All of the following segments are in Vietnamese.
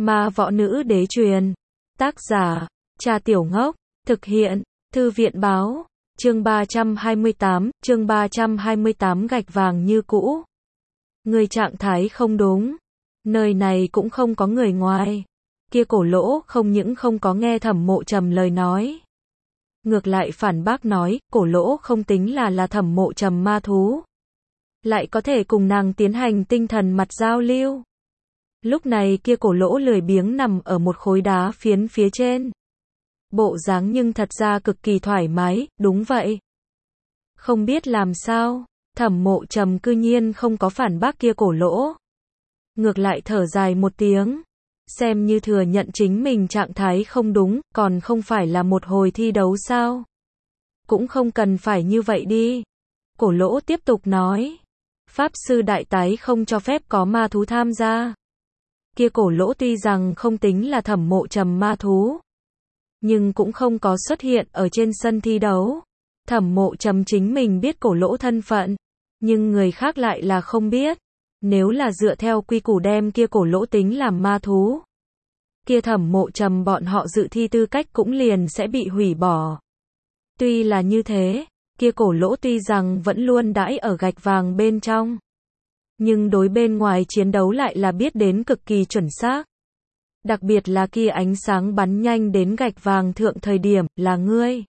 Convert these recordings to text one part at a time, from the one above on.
Ma võ nữ đế truyền. Tác giả, Trà Tiểu Ngốc. Thực hiện, Thư viện báo. Chương 328 gạch vàng như cũ. Người trạng thái không đúng. Nơi này cũng không có người ngoài. Kia Cổ Lỗ không những không có nghe Thẩm Mộ Trầm lời nói. Ngược lại phản bác nói, Cổ Lỗ không tính là Thẩm Mộ Trầm ma thú. Lại có thể cùng nàng tiến hành tinh thần mặt giao lưu. Lúc này kia Cổ Lỗ lười biếng nằm ở một khối đá phiến phía trên. Bộ dáng nhưng thật ra cực kỳ thoải mái, đúng vậy. Không biết làm sao, Thẩm Mộ Trầm cư nhiên không có phản bác kia Cổ Lỗ. Ngược lại thở dài một tiếng, xem như thừa nhận chính mình trạng thái không đúng, còn không phải là một hồi thi đấu sao? Cũng không cần phải như vậy đi. Cổ Lỗ tiếp tục nói, Pháp sư đại tái không cho phép có ma thú tham gia. Kia Cổ Lỗ tuy rằng không tính là Thẩm Mộ Trầm ma thú, nhưng cũng không có xuất hiện ở trên sân thi đấu. Thẩm Mộ Trầm chính mình biết Cổ Lỗ thân phận, nhưng người khác lại là không biết. Nếu là dựa theo quy củ đem kia Cổ Lỗ tính làm ma thú, kia Thẩm Mộ Trầm bọn họ dự thi tư cách cũng liền sẽ bị hủy bỏ. Tuy là như thế, kia Cổ Lỗ tuy rằng vẫn luôn đãi ở gạch vàng bên trong, nhưng đối bên ngoài chiến đấu lại là biết đến cực kỳ chuẩn xác. Đặc biệt là kia ánh sáng bắn nhanh đến gạch vàng thượng thời điểm, là ngươi.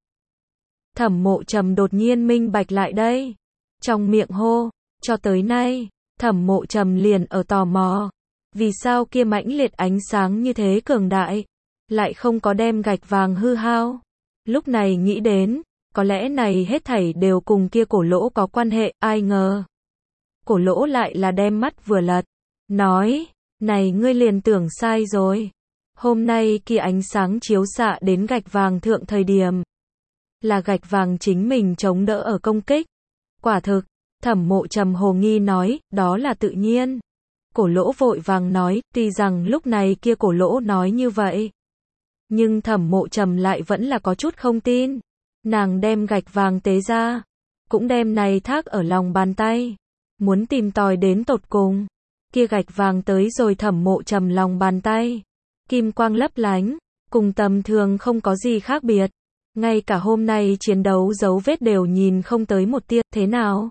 Thẩm Mộ Trầm đột nhiên minh bạch lại đây. Trong miệng hô, cho tới nay, Thẩm Mộ Trầm liền ở tò mò. Vì sao kia mãnh liệt ánh sáng như thế cường đại, lại không có đem gạch vàng hư hao. Lúc này nghĩ đến, có lẽ này hết thảy đều cùng kia Cổ Lỗ có quan hệ, ai ngờ. Cổ Lỗ lại là đem mắt vừa lật, nói, này ngươi liền tưởng sai rồi. Hôm nay kia ánh sáng chiếu xạ đến gạch vàng thượng thời điểm, là gạch vàng chính mình chống đỡ ở công kích. Quả thực, Thẩm Mộ Trầm hồ nghi nói, đó là tự nhiên. Cổ Lỗ vội vàng nói, tuy rằng lúc này kia Cổ Lỗ nói như vậy, nhưng Thẩm Mộ Trầm lại vẫn là có chút không tin. Nàng đem gạch vàng tế ra, cũng đem này thác ở lòng bàn tay, muốn tìm tòi đến tột cùng. Kia gạch vàng tới rồi Thẩm Mộ Trầm lòng bàn tay, kim quang lấp lánh, cùng tầm thường không có gì khác biệt. Ngay cả hôm nay chiến đấu dấu vết đều nhìn không tới một tia, thế nào?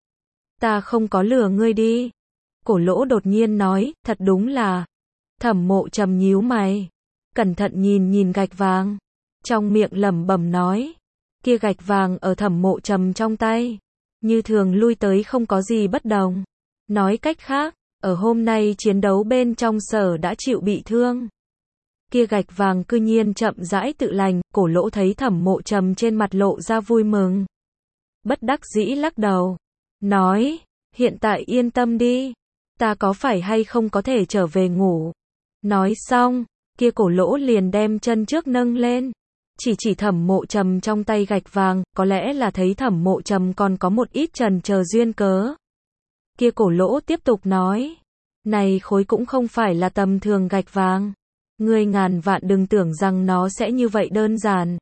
Ta không có lừa ngươi đi. Cổ Lỗ đột nhiên nói, thật đúng là. Thẩm Mộ Trầm nhíu mày, cẩn thận nhìn gạch vàng, trong miệng lẩm bẩm nói, kia gạch vàng ở Thẩm Mộ Trầm trong tay, như thường lui tới không có gì bất đồng. Nói cách khác, ở hôm nay chiến đấu bên trong sở đã chịu bị thương. Kia gạch vàng cư nhiên chậm rãi tự lành. Cổ Lỗ thấy Thẩm Mộ Trầm trên mặt lộ ra vui mừng, bất đắc dĩ lắc đầu, nói, hiện tại yên tâm đi, ta có phải hay không có thể trở về ngủ. Nói xong, kia Cổ Lỗ liền đem chân trước nâng lên, chỉ Thẩm Mộ Trầm trong tay gạch vàng, có lẽ là thấy Thẩm Mộ Trầm còn có một ít chần chờ duyên cớ. Kia Cổ Lỗ tiếp tục nói, này khối cũng không phải là tầm thường gạch vàng. Ngươi ngàn vạn đừng tưởng rằng nó sẽ như vậy đơn giản.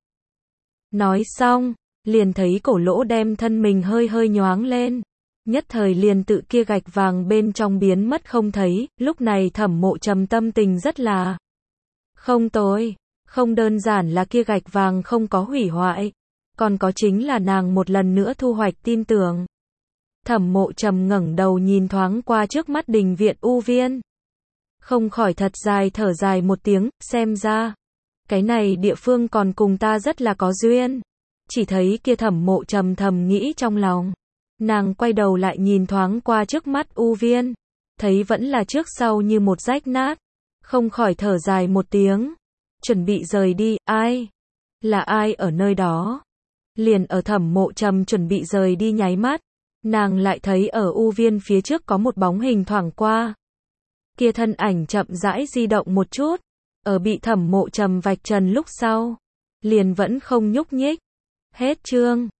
Nói xong, liền thấy Cổ Lỗ đem thân mình hơi nhoáng lên. Nhất thời liền tự kia gạch vàng bên trong biến mất không thấy. Lúc này Thẩm Mộ Trầm tâm tình rất là không tồi. Không đơn giản là kia gạch vàng không có hủy hoại, còn có chính là nàng một lần nữa thu hoạch tin tưởng. Thẩm Mộ Trầm ngẩng đầu nhìn thoáng qua trước mắt đình viện u viên, không khỏi thật dài thở dài một tiếng, xem ra cái này địa phương còn cùng ta rất là có duyên. Chỉ thấy kia Thẩm Mộ Trầm thầm nghĩ trong lòng, nàng quay đầu lại nhìn thoáng qua trước mắt u viên, thấy vẫn là trước sau như một rách nát, không khỏi thở dài một tiếng, chuẩn bị rời đi. Ai? Là ai ở nơi đó? Liền ở Thẩm Mộ Trầm chuẩn bị rời đi nháy mắt, nàng lại thấy ở u viên phía trước có một bóng hình thoảng qua. Kia thân ảnh chậm rãi di động một chút, ở bị Thẩm Mộ Trầm vạch trần lúc sau, liền vẫn không nhúc nhích. Hết chương.